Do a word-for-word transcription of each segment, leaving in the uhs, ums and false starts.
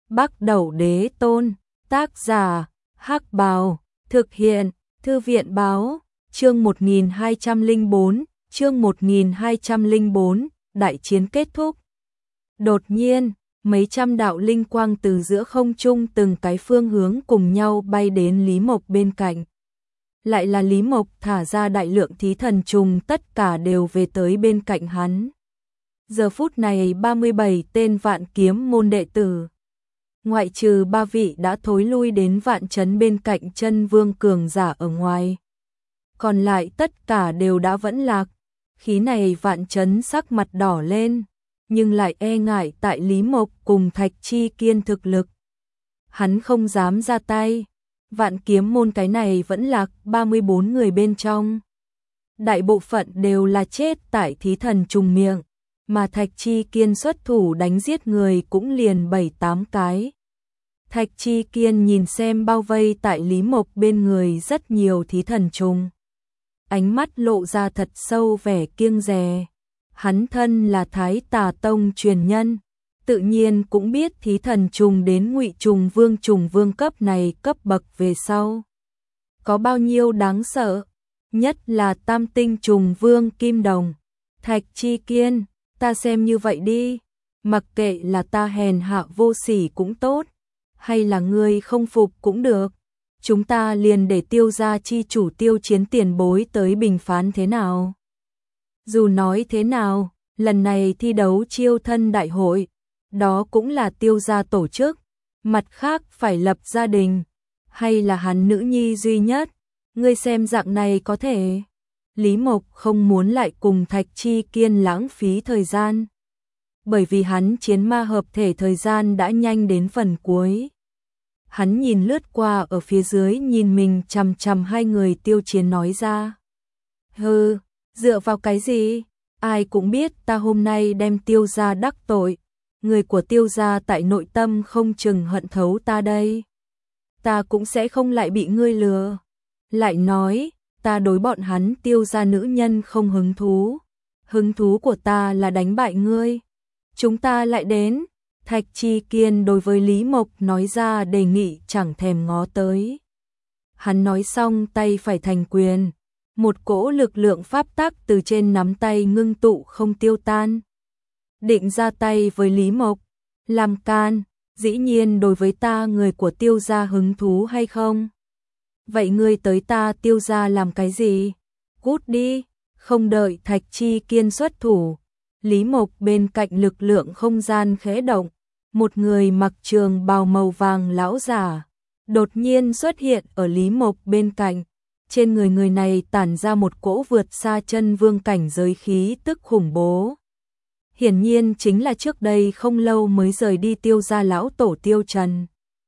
Bắc Đẩu Đế Tôn, tác giả, Hắc Bào, thực hiện, Thư viện Báo, chương một nghìn hai trăm lẻ bốn, chương một nghìn hai trăm lẻ bốn, đại chiến kết thúc. Đột nhiên, mấy trăm đạo linh quang từ giữa không trung từng cái phương hướng cùng nhau bay đến Lý Mộc bên cạnh. Lại là Lý Mộc thả ra đại lượng thí thần trùng, tất cả đều về tới bên cạnh hắn. Giờ phút này ba mươi bảy tên Vạn Kiếm môn đệ tử, ngoại trừ ba vị đã thối lui đến Vạn Trấn bên cạnh Chân Vương cường giả ở ngoài, còn lại tất cả đều đã vẫn lạc. Khí này Vạn Trấn sắc mặt đỏ lên, nhưng lại e ngại tại Lý Mộc cùng Thạch Chi Kiên thực lực, hắn không dám ra tay. Vạn Kiếm môn cái này vẫn lạc ba mươi bốn người bên trong, đại bộ phận đều là chết tại thí thần trùng miệng, mà Thạch Chi Kiên xuất thủ đánh giết người cũng liền bảy tám cái. Thạch Chi Kiên nhìn xem bao vây tại Lý Mộc bên người rất nhiều thí thần trùng, ánh mắt lộ ra thật sâu vẻ kiêng dè. Hắn thân là Thái Tà Tông truyền nhân, tự nhiên cũng biết thí thần trùng đến Ngụy Trùng Vương trùng vương cấp này cấp bậc về sau có bao nhiêu đáng sợ, nhất là Tam tinh trùng vương Kim Đồng. Thạch Chi Kiên, ta xem như vậy đi, mặc kệ là ta hèn hạ vô sỉ cũng tốt, hay là ngươi không phục cũng được, chúng ta liền để Tiêu gia chi chủ Tiêu Chiến tiền bối tới bình phán thế nào. Dù nói thế nào, lần này thi đấu chiêu thân đại hội, đó cũng là Tiêu gia tổ chức, mặt khác phải lập gia đình, hay là hắn nữ nhi duy nhất, ngươi xem dạng này có thể. Lý Mộc không muốn lại cùng Thạch Chi Kiên lãng phí thời gian, bởi vì hắn chiến ma hợp thể thời gian đã nhanh đến phần cuối. Hắn nhìn lướt qua ở phía dưới nhìn mình chằm chằm hai người Tiêu Chiến nói ra. Hừ, dựa vào cái gì? Ai cũng biết ta hôm nay đem Tiêu gia đắc tội, người của Tiêu gia tại nội tâm không chừng hận thấu ta đây. Ta cũng sẽ không lại bị ngươi lừa. Lại nói, ta đối bọn hắn Tiêu gia nữ nhân không hứng thú. Hứng thú của ta là đánh bại ngươi. Chúng ta lại đến. Thạch Chi Kiên đối với Lý Mộc nói ra đề nghị chẳng thèm ngó tới. Hắn nói xong tay phải thành quyền, một cỗ lực lượng pháp tắc từ trên nắm tay ngưng tụ không tiêu tan. Định ra tay với Lý Mộc, làm can, dĩ nhiên đối với ta người của Tiêu gia hứng thú hay không? Vậy ngươi tới ta Tiêu gia làm cái gì? Cút đi, không đợi Thạch Chi Kiên xuất thủ. Lý Mộc bên cạnh lực lượng không gian khẽ động, một người mặc trường bào màu vàng lão giả đột nhiên xuất hiện ở Lý Mộc bên cạnh. Trên người người này tản ra một cỗ vượt xa chân vương cảnh giới khí tức khủng bố. Hiển nhiên chính là trước đây không lâu mới rời đi Tiêu gia lão tổ Tiêu Trần.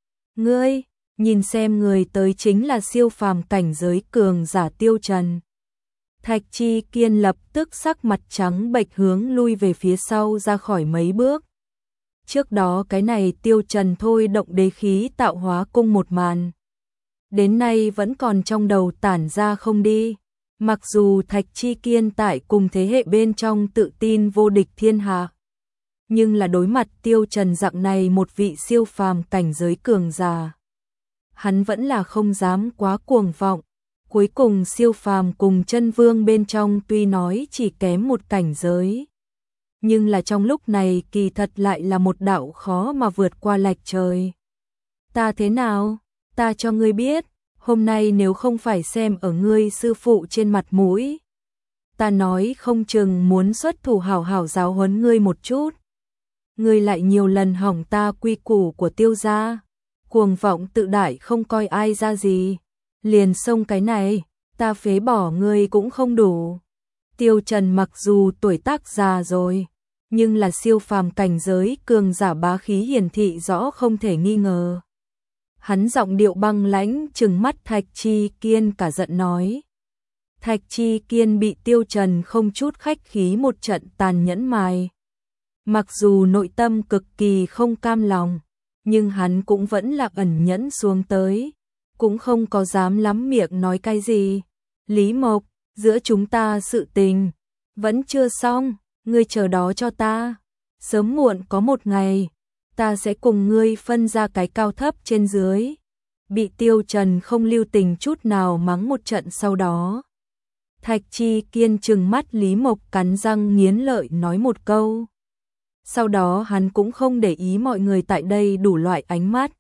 Ngươi, nhìn xem người tới chính là siêu phàm cảnh giới cường giả Tiêu Trần. Thạch Chi Kiên lập tức sắc mặt trắng bệch hướng lui về phía sau ra khỏi mấy bước. Trước đó cái này Tiêu Trần thôi động đế khí tạo hóa cung một màn, đến nay vẫn còn trong đầu tản ra không đi. Mặc dù Thạch Chi Kiên tại cùng thế hệ bên trong tự tin vô địch thiên hạ, nhưng là đối mặt Tiêu Trần dạng này một vị siêu phàm cảnh giới cường giả, hắn vẫn là không dám quá cuồng vọng. Cuối cùng siêu phàm cùng chân vương bên trong tuy nói chỉ kém một cảnh giới, nhưng là trong lúc này kỳ thật lại là một đạo khó mà vượt qua lệch trời. Ta thế nào? Ta cho ngươi biết, hôm nay nếu không phải xem ở ngươi sư phụ trên mặt mũi, ta nói không chừng muốn xuất thủ hảo hảo giáo huấn ngươi một chút. Ngươi lại nhiều lần hỏng ta quy củ của Tiêu gia, cuồng vọng tự đại không coi ai ra gì, liền xông cái này, ta phế bỏ ngươi cũng không đủ. Tiêu Trần mặc dù tuổi tác già rồi, nhưng là siêu phàm cảnh giới cường giả bá khí hiển thị rõ không thể nghi ngờ. Hắn giọng điệu băng lãnh trừng mắt Thạch Chi Kiên cả giận nói. Thạch Chi Kiên bị Tiêu Trần không chút khách khí một trận tàn nhẫn mài. Mặc dù nội tâm cực kỳ không cam lòng, nhưng hắn cũng vẫn là ẩn nhẫn xuống tới, cũng không có dám lắm miệng nói cái gì. Lý Mộc, giữa chúng ta sự tình vẫn chưa xong, ngươi chờ đó cho ta, sớm muộn có một ngày ta sẽ cùng ngươi phân ra cái cao thấp trên dưới. Bị Tiêu Trần không lưu tình chút nào mắng một trận sau đó. Thạch Chi Kiên trừng mắt Lý Mộc cắn răng nghiến lợi nói một câu. Sau đó hắn cũng không để ý mọi người tại đây đủ loại ánh mắt.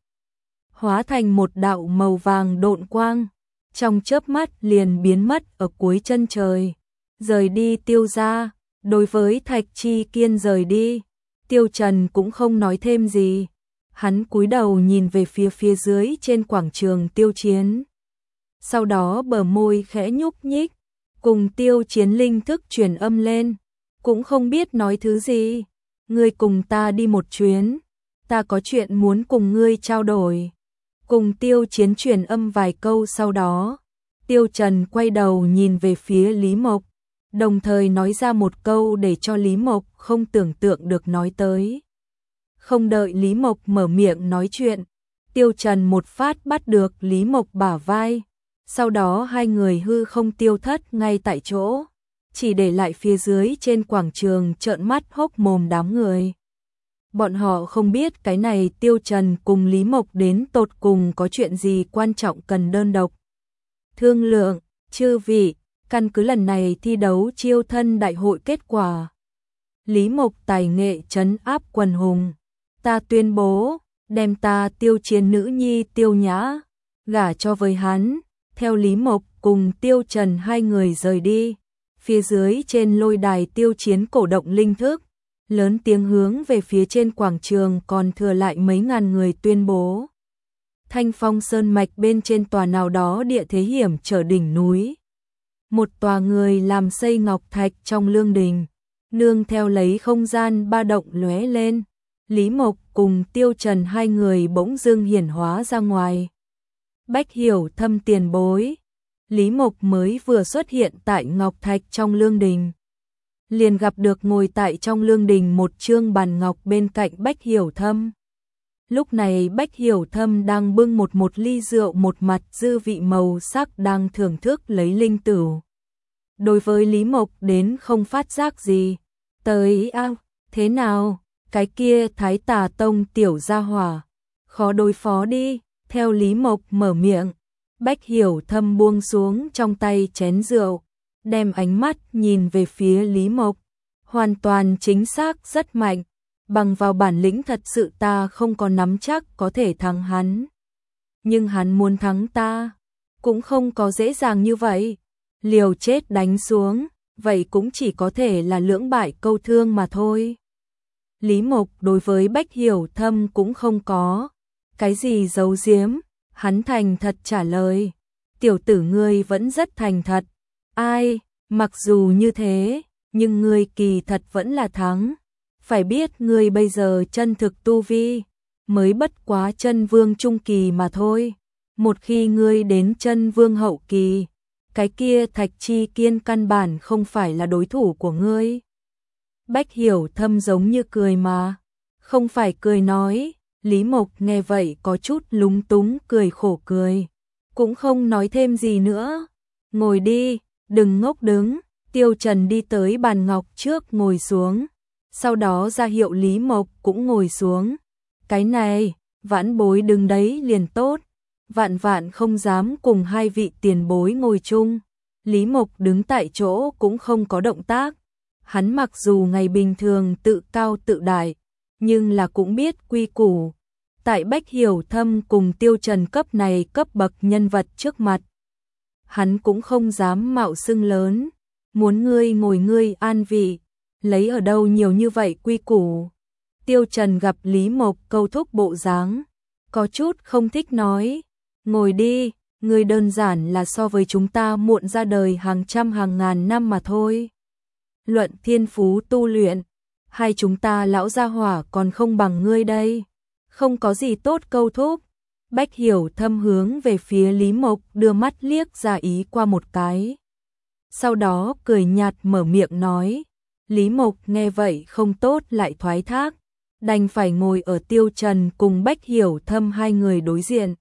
Hóa thành một đạo màu vàng độn quang, trong chớp mắt liền biến mất ở cuối chân trời. Rời đi Tiêu gia, đối với Thạch Chi Kiên rời đi, Tiêu Trần cũng không nói thêm gì. Hắn cúi đầu nhìn về phía phía dưới trên quảng trường Tiêu Chiến. Sau đó bờ môi khẽ nhúc nhích, cùng Tiêu Chiến linh thức truyền âm lên, cũng không biết nói thứ gì. Ngươi cùng ta đi một chuyến, ta có chuyện muốn cùng ngươi trao đổi. Cùng Tiêu Chiến truyền âm vài câu sau đó, Tiêu Trần quay đầu nhìn về phía Lý Mộc, đồng thời nói ra một câu để cho Lý Mộc không tưởng tượng được nói tới. Không đợi Lý Mộc mở miệng nói chuyện, Tiêu Trần một phát bắt được Lý Mộc bả vai, sau đó hai người hư không tiêu thất ngay tại chỗ, chỉ để lại phía dưới trên quảng trường trợn mắt hốc mồm đám người. Bọn họ không biết cái này Tiêu Trần cùng Lý Mộc đến tột cùng có chuyện gì quan trọng cần đơn độc thương lượng. Chư vị, căn cứ lần này thi đấu chiêu thân đại hội kết quả, Lý Mộc tài nghệ trấn áp quần hùng, ta tuyên bố đem ta Tiêu Chiến nữ nhi Tiêu Nhã gả cho với hắn. Theo Lý Mộc cùng Tiêu Trần hai người rời đi, phía dưới trên lôi đài Tiêu Chiến cổ động linh thức, lớn tiếng hướng về phía trên quảng trường còn thừa lại mấy ngàn người tuyên bố. Thanh Phong Sơn mạch bên trên tòa nào đó địa thế hiểm trở đỉnh núi, một tòa người làm xây ngọc thạch trong lương đình, nương theo lấy không gian ba động lóe lên, Lý Mộc cùng Tiêu Trần hai người bỗng dưng hiển hóa ra ngoài. Bách Hiểu Thâm tiền bối, Lý Mộc mới vừa xuất hiện tại ngọc thạch trong lương đình, liền gặp được ngồi tại trong lương đình một trương bàn ngọc bên cạnh Bách Hiểu Thâm. Lúc này Bách Hiểu Thâm đang bưng một một ly rượu một mặt dư vị màu sắc đang thưởng thức lấy linh tửu. Đối với Lý Mộc đến không phát giác gì. Tới ao, thế nào, cái kia Thái Tà Tông tiểu gia hỏa, khó đối phó đi. Theo Lý Mộc mở miệng, Bách Hiểu Thâm buông xuống trong tay chén rượu, đem ánh mắt nhìn về phía Lý Mộc. Hoàn toàn chính xác rất mạnh, bằng vào bản lĩnh thật sự ta không có nắm chắc có thể thắng hắn. Nhưng hắn muốn thắng ta, cũng không có dễ dàng như vậy. Liều chết đánh xuống, vậy cũng chỉ có thể là lưỡng bại câu thương mà thôi. Lý Mộc đối với Bách Hiểu Thâm cũng không có cái gì giấu giếm, hắn thành thật trả lời. Tiểu tử ngươi vẫn rất thành thật. Ai, mặc dù như thế, nhưng ngươi kỳ thật vẫn là thắng. Phải biết ngươi bây giờ chân thực tu vi, mới bất quá chân vương trung kỳ mà thôi. Một khi ngươi đến chân vương hậu kỳ, cái kia Thạch Chi Kiên căn bản không phải là đối thủ của ngươi. Bách Hiểu Thâm giống như cười mà, không phải cười nói. Lý Mộc nghe vậy có chút lúng túng cười khổ cười, cũng không nói thêm gì nữa. Ngồi đi, đừng ngốc đứng. Tiêu Trần đi tới bàn ngọc trước ngồi xuống, sau đó ra hiệu Lý Mộc cũng ngồi xuống. Cái này, vãn bối đứng đấy liền tốt, vạn vạn không dám cùng hai vị tiền bối ngồi chung. Lý Mộc đứng tại chỗ cũng không có động tác. Hắn mặc dù ngày bình thường tự cao tự đại, nhưng là cũng biết quy củ. Tại Bách Hiểu Thâm cùng Tiêu Trần cấp này cấp bậc nhân vật trước mặt, hắn cũng không dám mạo xưng lớn. Muốn ngươi ngồi ngươi an vị, lấy ở đâu nhiều như vậy quy củ. Tiêu Trần gặp Lý Mộc câu thúc bộ dáng, có chút không thích nói. Ngồi đi, ngươi đơn giản là so với chúng ta muộn ra đời hàng trăm hàng ngàn năm mà thôi. Luận thiên phú tu luyện, hai chúng ta lão gia hỏa còn không bằng ngươi đây. Không có gì tốt câu thúc. Bách Hiểu Thâm hướng về phía Lý Mộc đưa mắt liếc ra ý qua một cái. Sau đó cười nhạt mở miệng nói. Lý Mộc nghe vậy không tốt lại thoái thác, đành phải ngồi ở Tiêu Trần cùng Bách Hiểu Thâm hai người đối diện.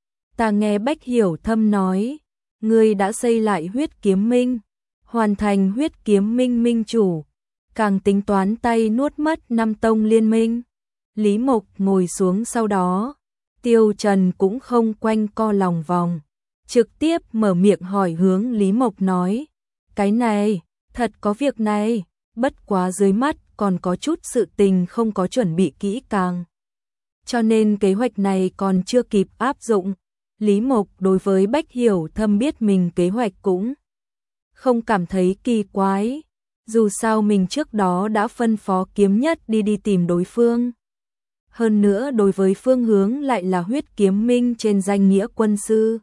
Ta nghe Bách Hiểu Thâm nói, ngươi đã xây lại huyết kiếm minh, hoàn thành huyết kiếm minh minh chủ, càng tính toán tay nuốt mất năm tông liên minh. Lý Mộc ngồi xuống sau đó, Tiêu Trần cũng không quanh co lòng vòng, trực tiếp mở miệng hỏi hướng Lý Mộc nói, cái này, thật có việc này, bất quá dưới mắt còn có chút sự tình không có chuẩn bị kỹ càng. Cho nên kế hoạch này còn chưa kịp áp dụng. Lý Mộc đối với Bách Hiểu Thâm biết mình kế hoạch cũng không cảm thấy kỳ quái, dù sao mình trước đó đã phân phó Kiếm Nhất đi đi tìm đối phương. Hơn nữa đối với phương hướng lại là Huyết Kiếm Minh trên danh nghĩa quân sư.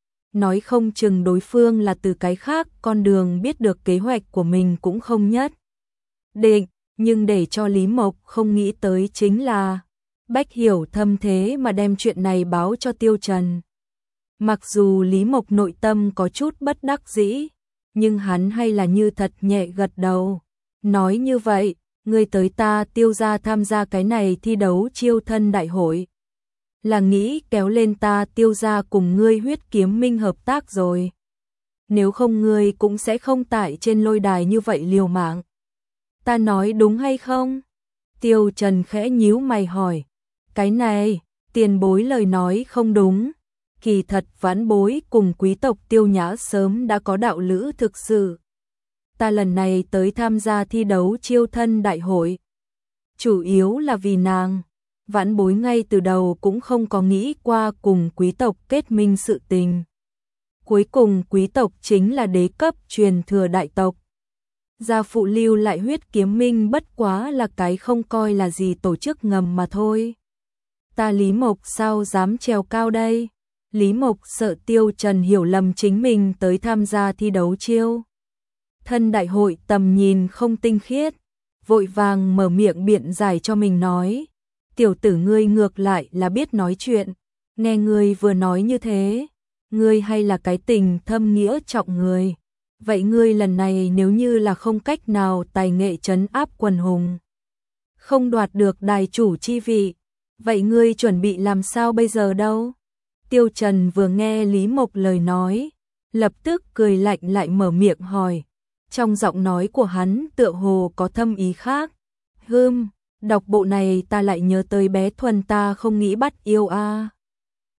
Nói không chừng đối phương là từ cái khác con đường biết được kế hoạch của mình cũng không nhất định, nhưng để cho Lý Mộc không nghĩ tới chính là Bách Hiểu Thâm thế mà đem chuyện này báo cho Tiêu Trần. Mặc dù Lý Mộc nội tâm có chút bất đắc dĩ, nhưng hắn hay là như thật nhẹ gật đầu. Nói như vậy, ngươi tới ta Tiêu gia tham gia cái này thi đấu chiêu thân đại hội, là nghĩ kéo lên ta Tiêu gia cùng ngươi Huyết Kiếm Minh hợp tác rồi. Nếu không ngươi cũng sẽ không tại trên lôi đài như vậy liều mạng. Ta nói đúng hay không? Tiêu Trần khẽ nhíu mày hỏi. Cái này, tiền bối lời nói không đúng. Kỳ thật vãn bối cùng quý tộc Tiêu Nhã sớm đã có đạo lữ thực sự. Ta lần này tới tham gia thi đấu chiêu thân đại hội, chủ yếu là vì nàng. Vãn bối ngay từ đầu cũng không có nghĩ qua cùng quý tộc kết minh sự tình. Cuối cùng quý tộc chính là đế cấp truyền thừa đại tộc. Gia phụ lưu lại Huyết Kiếm Minh bất quá là cái không coi là gì tổ chức ngầm mà thôi. Ta Lý Mộc sao dám trèo cao đây? Lý Mộc sợ Tiêu Trần hiểu lầm chính mình tới tham gia thi đấu chiêu thân đại hội tầm nhìn không tinh khiết, vội vàng mở miệng biện giải cho mình nói, tiểu tử ngươi ngược lại là biết nói chuyện, nghe ngươi vừa nói như thế, ngươi hay là cái tình thâm nghĩa trọng người, vậy ngươi lần này nếu như là không cách nào tài nghệ trấn áp quần hùng, không đoạt được đài chủ chi vị, vậy ngươi chuẩn bị làm sao bây giờ đâu? Tiêu Trần vừa nghe Lý Mộc lời nói, lập tức cười lạnh lại mở miệng hỏi. Trong giọng nói của hắn tựa hồ có thâm ý khác. Hừm, đọc bộ này ta lại nhớ tới bé Thuần ta không nghĩ bắt yêu a. À.